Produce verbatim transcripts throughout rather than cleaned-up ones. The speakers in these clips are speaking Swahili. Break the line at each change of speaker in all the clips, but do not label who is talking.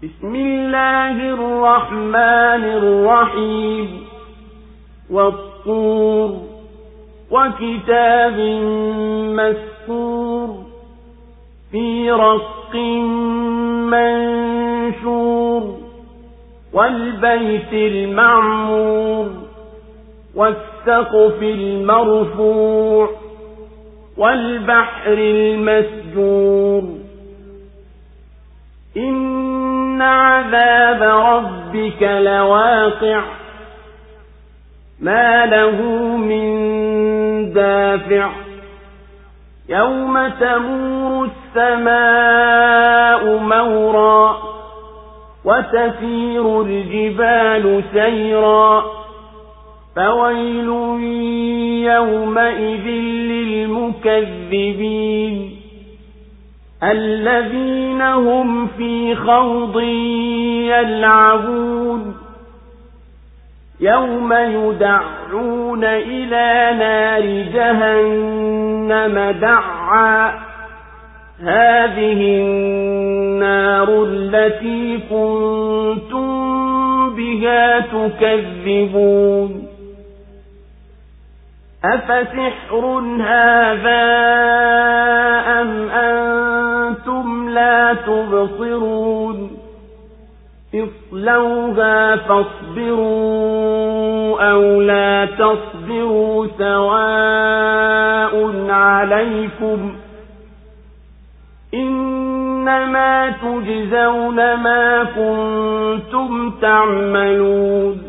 بسم الله الرحمن الرحيم والطور وكتاب مسطور في رق منشور والبيت المعمور والسقف المرفوع والبحر المسجور إن عذاب ربك لواقع ما له من دافع يوم تمور السماء مورا وتسير الجبال سيرا فويل يومئذ للمكذبين الذين هم في خوض يلعبون يوم يدعون إلى نار جهنم دعا هذه النار التي كنتم بها تكذبون أفسحر هذا أم أنتم لا تبصرون اصلوها فاصبروا أو لا تصبروا سواء عليكم إنما تجزون ما كنتم تعملون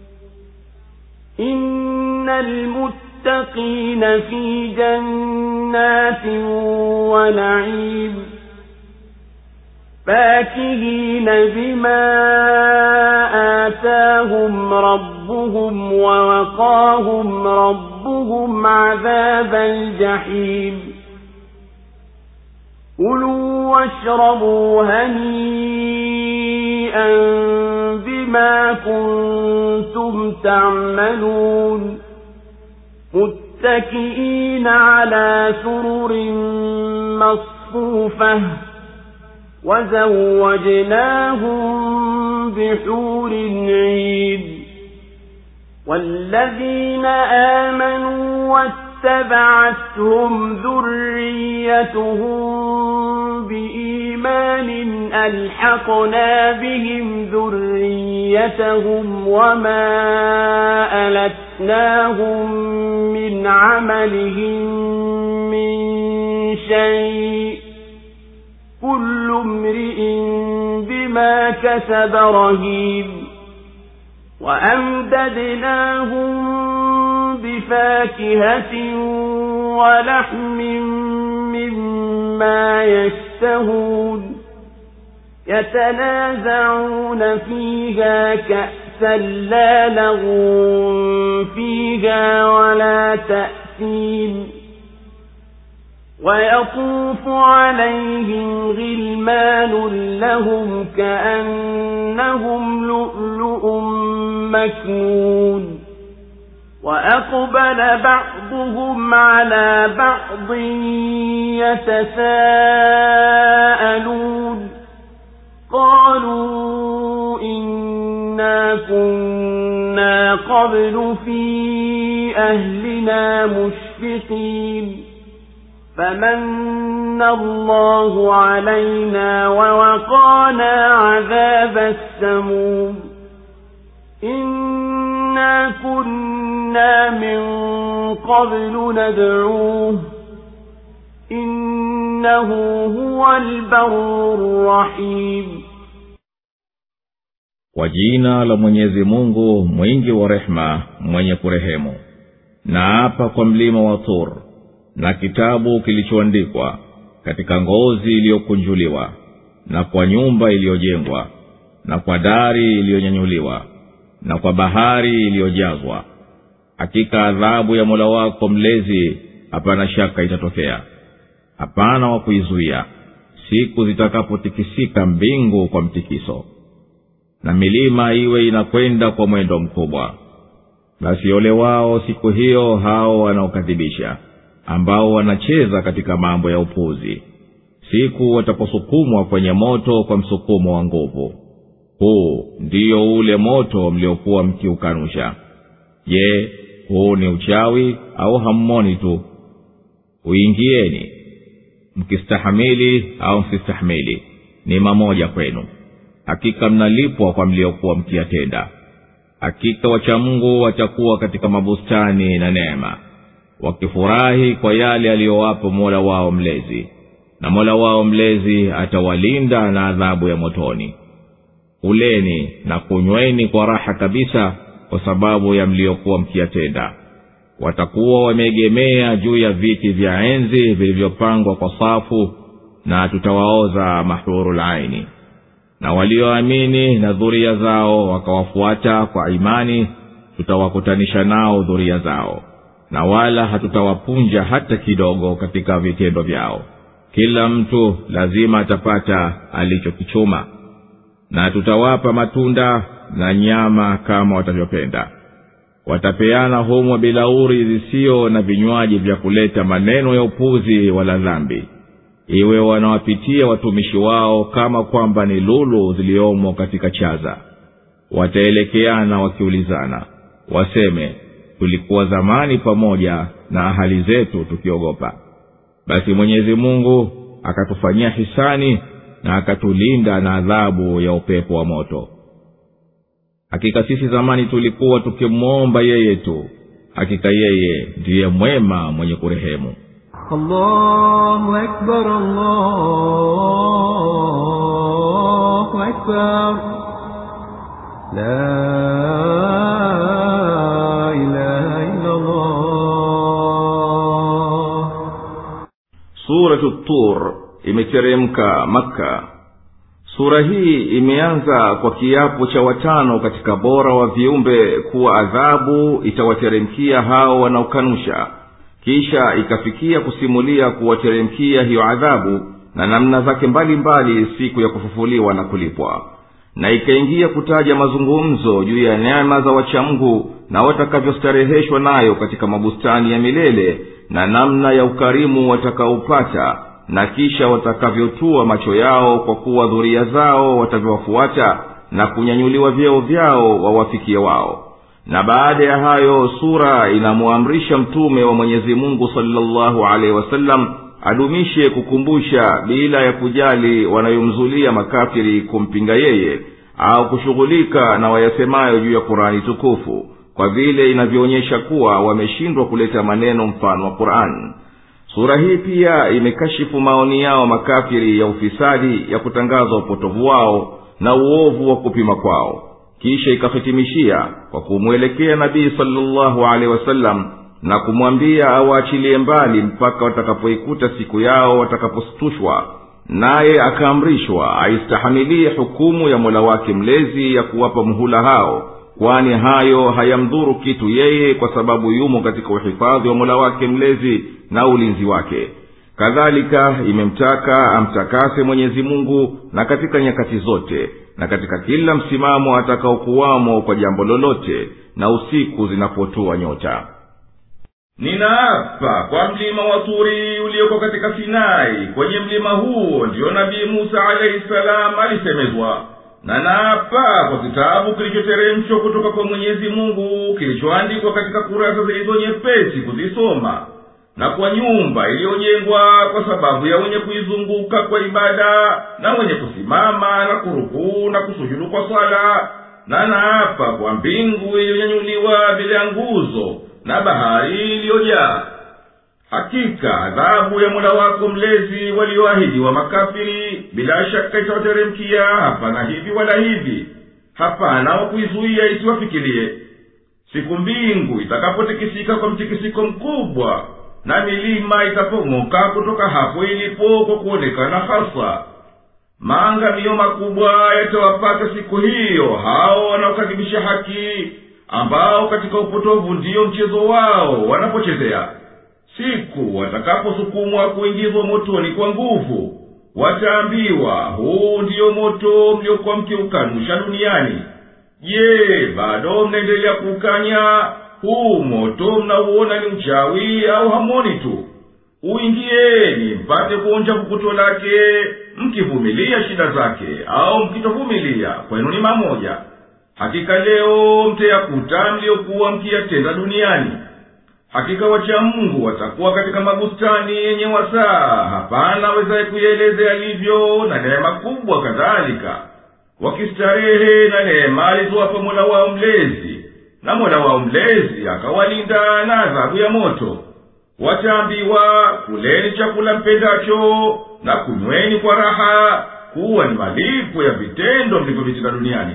إن المتقين في جنات ونعيم فاكهين بما آتاهم ربهم ووقاهم ربهم عذاب الجحيم كلوا واشربوا هنيئا بما كنتم تعملون متكئين على سرر مصفوفة وزوجناهم بحور عين والذين آمنوا واتبعتهم ذريتهم بإيمان ألحقنا بهم ذريتهم وما ألتناهم من عملهم من شيء كل امرئ بما كسب رهين وأمددناهم بفاكهة ولحم مما يشتهون يتنازعون فيها كأسا لا لغو فيها ولا تأثيم ويطوف عليهم غلمان لهم كأنهم لؤلؤ مكنون وأقبل بعضهم على بعض يتساءلون قالوا إنا كنا قبل في أهلنا مشفقين فمن الله علينا ووقانا عذاب السموم إنا كنا من قبل ندعوه إنه هو البر الرحيم.
Kwa jina la Mwenyezi Mungu mwingi wa rehema mwenye kurehemu. Na hapa kwa mlima wa Tur na kitabu kilichoandikwa katika ngozi iliyokunjuliwa na kwa nyumba iliyojengwa na kwa dari iliyonyanyuliwa na kwa bahari iliyojazwa. Hakika adhabu ya Mola wako mlezi hapana shaka itatokea, hapana wa kuizuia siku zitakapotikisika mbingu kwa mtikiso na milima iwe inakwenda kwa mwendo mkubwa. Basi ole wao siku hiyo hao wanaokadhibisha, ambao wanacheza katika mambo ya upuzi. siku wataposukumwa kwenye moto kwa msukumo wa nguvu. Huu ndiyo ule moto mliokuwa mkiukanusha. Je, huu ni uchawi au hammoni tu? Uingieni mkistahamili au msistahamili, ni mamoja kwenu. Hakika mnalipwa kwa mliokuwa mkiyatenda. Hakika wacha Mungu watakuwa katika mabustani na neema, wakifurahi kwa yale aliyowapa Mola wao mlezi, na Mola wao mlezi atawalinda na adhabu ya motoni. Uleni na kunyweni kwa raha kabisa kwa sababu ya mliokuwa mkiyatenda. Watakuwa wameegemea juu ya viti vya enzi vilivyopangwa kwa safu, na tutawaoza mahurul aini. Na walioamini na dhuria zao wakawafuata kwa imani, tutawakutanisha nao dhuria zao, na wala hatutawapunja hata kidogo katika vitendo vyao. Kila mtu lazima atapata alichokichuma, na tutawapa matunda na nyama kama watavyopenda. Watapeana humo bilauri zisio na vinywaji vya kuleta maneno ya upuzi wala dhambi, iwe wanawapitia watumishi wao kama kwamba ni lulu ziliomo katika chaza. Wataelekeana wakiulizana, waseme, tulikuwa zamani pamoja na ahali zetu tukiogopa. Basi Mwenyezi Mungu akatufanyia hisani na akatulinda na adhabu ya upepo wa moto. Hakika sisi zamani tulikuwa tukimwomba yeye tu, hakika yeye ndiye mwema mwenye kurehemu.
Allahu Akbar, Allahu Akbar, la ilaha illa Allah.
Suratul Tur imeteremka Makka. Sura hii imeanza kwa kiapo cha watano katika bora wa viumbe kuwa adhabu itawateremkia hao wanaokanusha. Kisha ikafikia kusimulia kuwateremkia hiyo adhabu na namna zake mbalimbali siku ya kufufuliwa na kulipwa. Na ikaingia kutaja mazungumzo juu ya neema za wachamgu na watakavyostareheshwa nayo katika mabustani ya milele, na namna ya ukarimu watakaopata, na kisha watakavyotua macho yao kwa kuwa dhuria zao watavyowafuata na kunyanyuliwa vyeo vyao wawafikie wao. Na baada ya hayo sura inamuamrisha mtume wa Mwenyezi Mungu sallallahu alaihi wasallam adumishe kukumbusha bila ya kujali wanayomzulia makafiri kumpinga yeye au kushughulika na wayasemayo juu ya Qur'ani tukufu, kwa vile inavyoonyesha kuwa wameshindwa kuleta maneno mfano wa Qur'an. Sura hii pia imekashifu maoni yao makafiri ya ufisadi ya kutangaza upotovu wao na uovu wa kupima kwao. Kisha ikahitimishia kwa kumwelekea Nabii sallallahu alaihi wasallam na kumwambia awaachilie mbali mpaka watakapoikuta siku yao watakapostushwa, naye akaamrishwa aistahimilie hukumu ya Mola wake mlezi ya kuwapa muhula hao, kwani hayo hayamdhuru kitu yeye kwa sababu yumo katika uhifadhi wa Mola wake mlezi na ulinzi wake. Kadhalika imemtaka amtakase Mwenyezi Mungu na katika nyakati zote na katika kila msimamo atakaokuwamo kwa jambo lolote, na usiku zinapotua nyota. Ninaapa kwa mlima wa Turi ulioko katika Sinai, kwenye mlima huo ndio Nabii Musa alayhi salam alisemezwa. Na naapa kwa kitabu kilichoteremshwa kutoka kwa Mwenyezi Mungu, kilichoandikwa katika kurasa zilizo nyepesi kuzisoma, na kwa nyumba iliyojengwa kwa sababu ya wenye kuizunguka kwa ibada, na wenye kusimama na kurukuu na kusujudu kwa sala. Na naapa kwa mbingu iliyonyanyuliwa bila nguzo na bahari iliyojaa. Hakika adhabu ya Mola wako mlezi walioahidi wa makafiri bila shaka itawateremkia, hapana hivi wala hivi, hapana wa kuizuia isiwafikirie. Siku mbingu itakapotikisika kwa mtikisiko mkubwa, na milima itapomoka kutoka hapo ilipo kwa kuonekana hasa, maangamio makubwa yatawapata siku hiyo hao wanaokadhibisha haki, ambao katika upotovu ndiyo mchezo wao wanapochezea. Siku watakaposukumwa kuingizwa motoni kwa nguvu, wataambiwa, huu ndiyo moto mliokuwa mkiukanusha duniani. Je, bado mnaendelea kukanya? Huu moto mnauona ni mchawi au hamoni tu?
uingieni mpate kuonja fukuto lake, mkivumilia shida zake au mkitovumilia kwenu ni mamoja. Hakika leo mtayakuta mliokuwa mkiyatenda duniani. Hakika wacha Mungu watakuwa katika mabustani yenye wasaa, hapana wezaye kuyaeleza yalivyo, na neema kubwa kadhalika, wakistarehe na neema alizowapa Mola wao mlezi, na Mola wao mlezi akawalinda na adhabu ya moto. Wataambiwa, kuleni chakula mpendacho na kunyweni kwa raha, kuwa ni malipo ya vitendo mlivyovitenda duniani.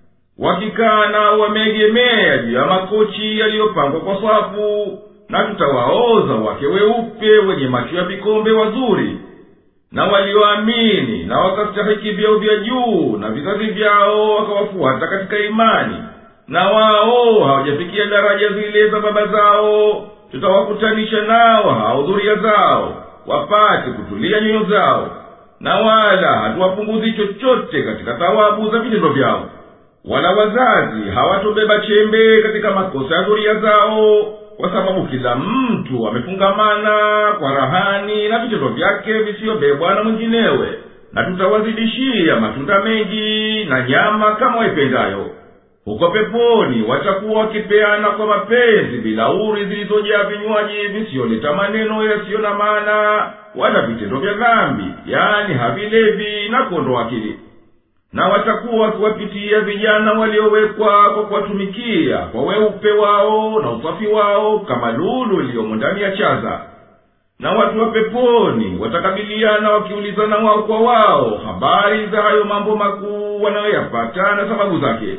Wakikaa nao wameegemea juu ya makochi yaliyopangwa kwa safu, na tutawaoza wake weupe wenye macho ya vikombe wazuri. Na walioamini na wakastahiki vyao vya juu na vizazi vyao wakawafuata katika imani, na wao hawajafikia daraja zile za baba zao, tutawakutanisha nao hao dhuria zao, wapate kutulia nyoyo zao, na wala hatuwapunguzi chochote katika thawabu za vitendo vyao. Wala wazazi hawatobeba chembe katika makosa ya dhuria zao, kwa sababu kila mtu amefungamana kwa rahani na vitendo vyake visiyobebwa na mwinginewe. Na tutawazidishia matunda mengi na nyama kama waipendayo. Huko peponi watakuwa wakipeana kwa mapenzi bilauri zilizojaa vinywaji visiyoleta maneno yasiyo na maana wala vitendo vya dhambi, yani havilevi na kuondoa akili. Na watakuwa wakiwapitia vijana waliowekwa kwa kuwatumikia kwa weupe wao na usafi wao kama lulu iliyomo ndani ya chaza. Na watu wa peponi watakabiliana wakiulizana wao kwa wao habari za hayo mambo makuu wanayoyapata na sababu zake.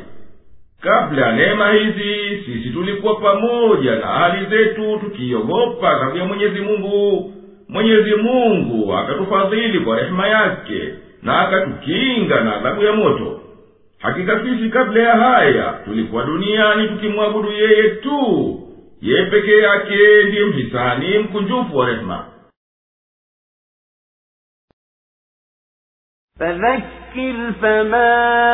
Kabla ya neema hizi sisi tulikuwa pamoja na ahali zetu tukiogopa adhabu ya Mwenyezi Mungu. Mwenyezi Mungu akatufadhili kwa rehema yake na akatukinga na adhabu ya moto. Hakika sisi kabla ya haya tulikuwa duniani tukimwabudu yeye tu. Yeye peke yake ndiye mhisani mkunjufu wa rehema.
فذكر فما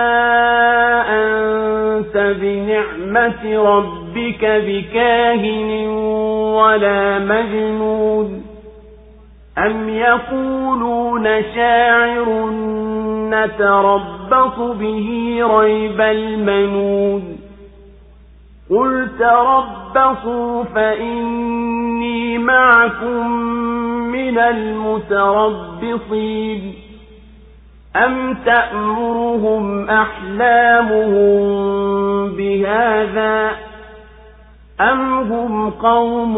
أنت بنعمة ربك بكاهن ولا مجنون أم يقولون شاعر نتربص به ريب المنون قل تربصوا فإني معكم من المتربصين أم تأمرهم أحلامهم بهذا أم هم قوم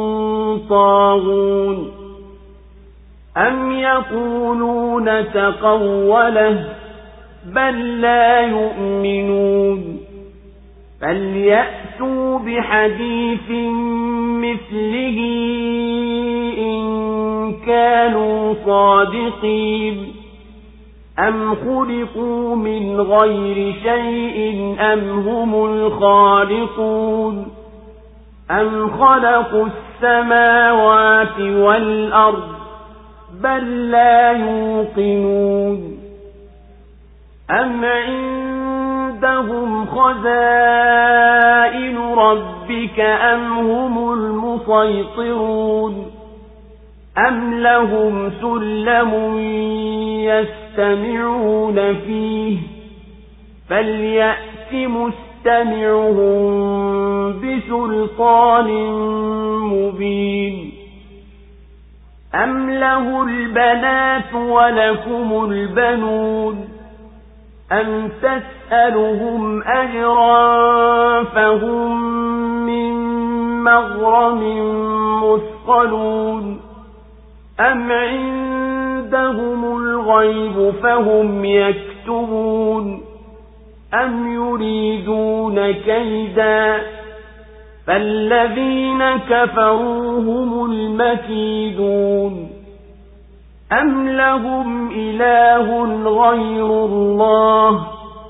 طاغون أم يقولون تقوله بل لا يؤمنون فليأتوا بحديث مثله إن كانوا صادقين أم خلقوا من غير شيء أم هم الخالقون أم خلقوا السماوات والأرض بل لا يوقنون أم عندهم خزائن ربك أم هم المسيطرون أم لهم سلم يستمعون فيه فليأت مستمعهم بسلطان مبين أم له البنات ولكم البنون أم تسألهم أجرا فهم من مغرم مثقلون أم عندهم الغيب فهم يكتبون أم يريدون كيدا فالذين كفروا هم المكيدون أم لهم إله غير الله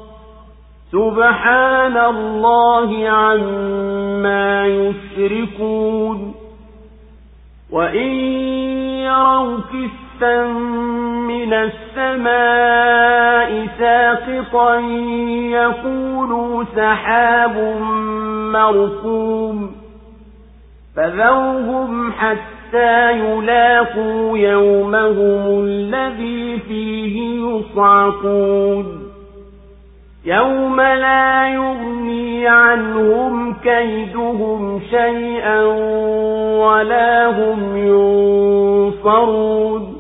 سبحان الله عما يشركون وإن يروا كسفا من السماء ساقطا يقولوا سحاب مركوم فذوهم حتى حتى يلاقوا يومهم الذي فيه يصعقون يوم لا يغني عنهم كيدهم شيئا ولا هم ينصرون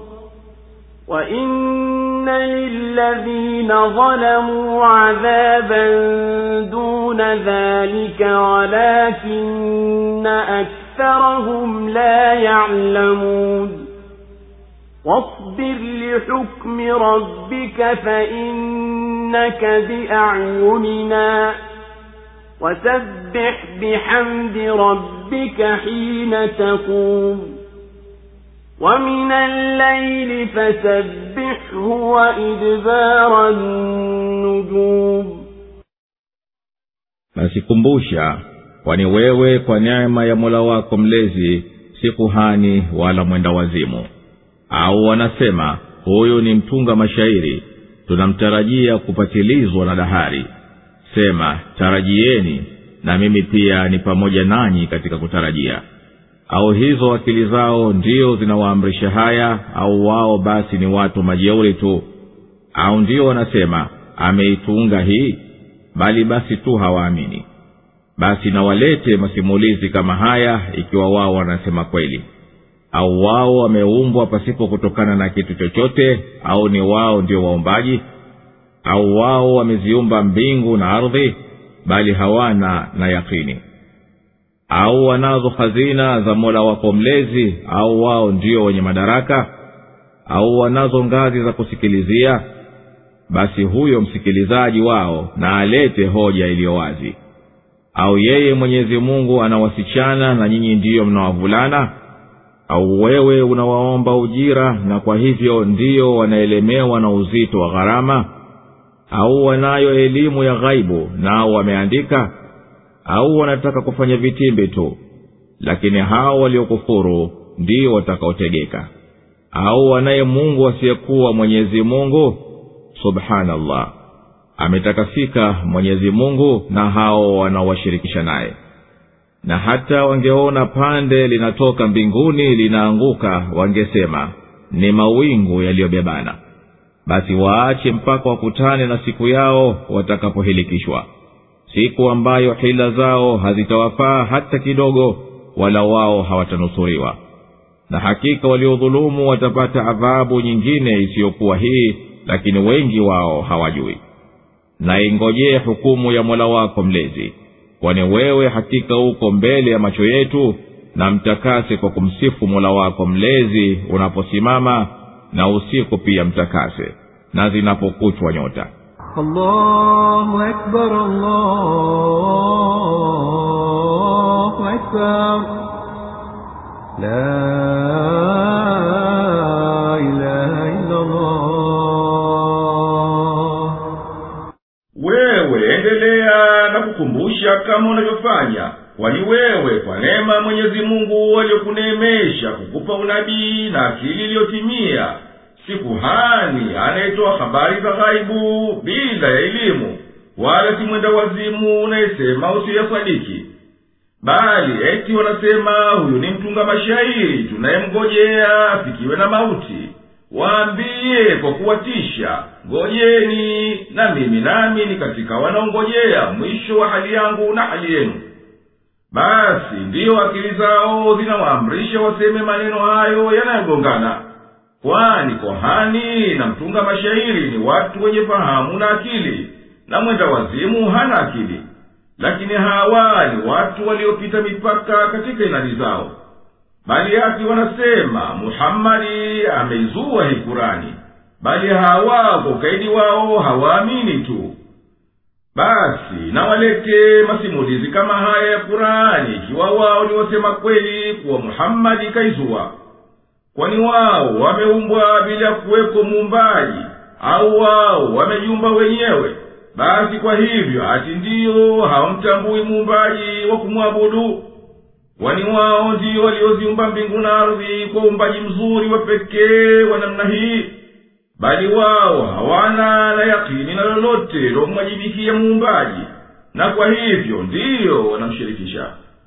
وإن للذين ظلموا عذابا دون ذلك ولكن أكثرهم لا يعلمون واصبر لحكم ربك فإنك بأعيننا وسبح بحمد ربك حين تقوم ومن الليل فسبحه وإدبار النجوم.
Basi kumbusha, kwani wewe kwa neema ya Mola wako mlezi si kuhani wala mwenda wazimu. Au wanasema huyu ni mtunga mashairi, tunamtarajia kupatilizwa na dahari. Sema, tarajieni na mimi pia ni pamoja nanyi katika kutarajia. Au hizo akili zao ndio zinawaamrisha haya, au wao basi ni watu majeuri tu. Au ndio wanasema ameitunga hii, bali basi tu hawaamini. Basi na walete masimulizi kama haya ikiwa wao wanasema kweli. Au wao wameumbwa pasipo kutokana na kitu chochote, au ni wao ndio waumbaji. Au wao wameziumba mbingu na ardhi, bali hawana na yakini. Au wanazo hazina za Mola wako mlezi, au wao ndio wenye madaraka. Au wanazo ngazi za kusikilizia, basi huyo msikilizaji wao na alete hoja iliyo wazi. Au yeye Mwenyezi Mungu anawasichana na nyinyi ndiyo mnawavulana. Au wewe unawaomba ujira na kwa hivyo ndiyo wanaelemewa na uzito wa gharama. Au wanayo elimu ya ghaibu nao wameandika. Au wanataka kufanya vitimbi tu, lakini hao waliokufuru ndio watakaotegeka. Au wanaye Mungu asiyekuwa Mwenyezi Mungu. Subhanallah, ametakasika Mwenyezi Mungu na hao wanaowashirikisha naye. Na hata wangeona pande linatoka mbinguni linaanguka, wangesema ni mawingu yaliyobebana. Basi waache mpaka wakutane na siku yao watakapohilikishwa, siku ambayo hila zao hazitawafaa hata kidogo, wala wao hawatanusuriwa. Na hakika waliodhulumu watapata adhabu nyingine isiyokuwa hii, lakini wengi wao hawajui. Na ingojee hukumu ya Mola wako mlezi, kwani wewe hakika uko mbele ya macho yetu. Na mtakase kwa kumsifu Mola wako mlezi unaposimama, na usiku pia mtakase na zinapokuchwa nyota.
Allahu Akbar, Allahu Akbar, la ilaha illa Allah.
Wewe endelea na kukumbusha kama unavyofanya, kwani wewe kwa neema Mwenyezi Mungu aliyokuneemesha kukupa unabii na akili iliyotimia, si kuhani anayetoa habari za ghaibu bila ya elimu, wala si mwenda wazimu unayesema usiyasadiki. Bali eti wanasema huyu ni mtunga mashairi tunayemngojea afikiwe na mauti. Waambie kwa kuwatisha, ngojeni na mimi nami ni katika wanaongojea mwisho wa hali yangu na hali yenu. Basi ndiyo akili zao zinawaamrisha waseme maneno hayo yanayogongana. Kwani kohani na mtunga mashairi ni watu wenye fahamu na akili, na mwenda wazimu hana akili. Lakini hawa ni watu waliopita mipaka katika inadi zao. Bali ati wanasema Muhammadi ameizua hii Kurani, bali hawa kwa ukaidi wao hawaamini tu. Basi na walete masimulizi kama haya ya Kurani ikiwa wao ni wasema kweli kuwa Muhammadi kaizua. Kwani wao wameumbwa bila kuweko muumbaji, au wao wamejiumba wenyewe? Basi kwa hivyo ati ndiyo hawamtambui muumbaji wa kumwabudu. Kwani wao ndiyo walioziumba mbingu na ardhi kwa uumbaji mzuri wa pekee wa namna hii? Bali wao hawana na yakini na lolote lomwajibikia muumbaji, na kwa hivyo ndiyo wanamshirikisha.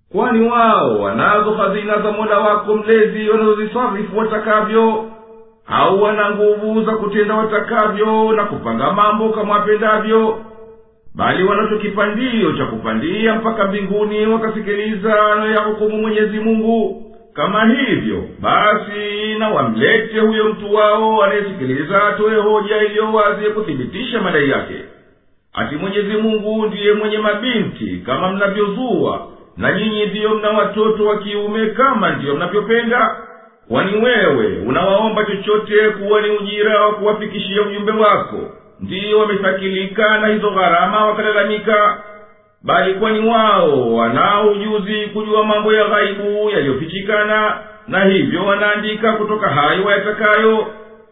kwani wao wanazo hazina za mola wako mlezi wanazozisarifu watakavyo, au wana nguvu za kutenda watakavyo na kupanga mambo kama wapendavyo? Bali wanacho kipandio cha kupandia mpaka mbinguni wakasikiliza na ya hukumu Mwenyezi Mungu. Kama hivyo basi na wamlete huyo mtu wao anayesikiliza atoe hoja iliyo wazi ya kuthibitisha madai yake. Ati Mwenyezi Mungu ndiye mwenye mabinti kama mnavyozua, na nyinyi ndiyo mna watoto wa kiume kama ndiyo mnavyopenda? Kwani wewe unawaomba chochote kuwa ni ujira wa kuwafikishia ujumbe wako? Ndiyo wamethakilika na hizo gharama wakalalamika? Bali kwani wao wanao ujuzi kujua mambo ya ghaibu yaliyofichikana, na hivyo wanaandika kutoka hayo wayatakayo?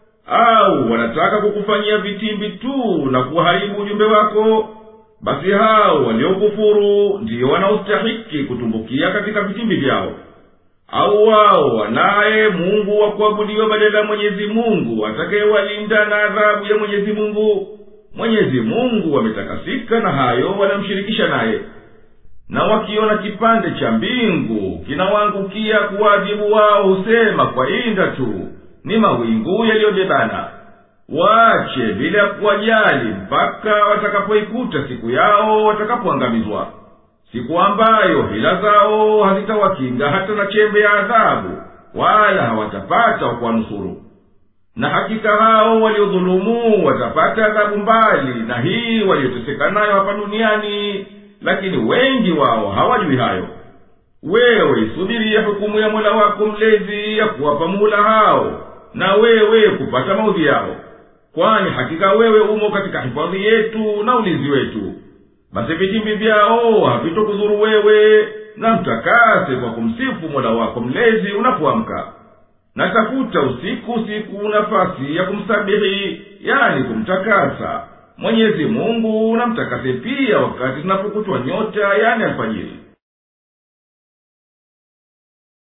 Au wanataka kukufanyia vitimbi tu na kuharibu ujumbe wako? Basi hao waliokufuru ndiyo wanaostahiki kutumbukia katika vitimbi vyao. Au wao wanaye Mungu wa kuabudiwa badala ya Mwenyezi Mungu atakayewalinda na adhabu ya Mwenyezi Mungu? Mwenyezi Mungu ametakasika na hayo wanamshirikisha naye. Na wakiona kipande cha mbingu kinawaangukia kuadhibu, wao husema kwa inda tu, ni mawingu yaliyobebana. Waache bila ya kuwajali mpaka watakapoikuta siku yao watakapoangamizwa, siku ambayo hila zao hazitawakinga hata na chembe ya adhabu, wala hawatapata wakuwanusuru. Na hakika hao waliodhulumu watapata adhabu mbali na hii walioteseka nayo hapa duniani, lakini wengi wao hawajui hayo. Wewe isubiria hukumu ya Mola wako mlezi ya kuwapa muhula hao, na wewe kupata maudhi yao, kwani hakika wewe umo katika hifadhi yetu na ulinzi wetu. Basi vitimbi vyao havitokudhuru wewe, na mtakase kwa kumsifu Mola wako mlezi unapoamka. Na tafuta usiku usiku nafasi ya kumsabihi, yani kumtakasa Mwenyezi Mungu, na mtakase pia wakati zinapokutwa nyota, yani alfajiri.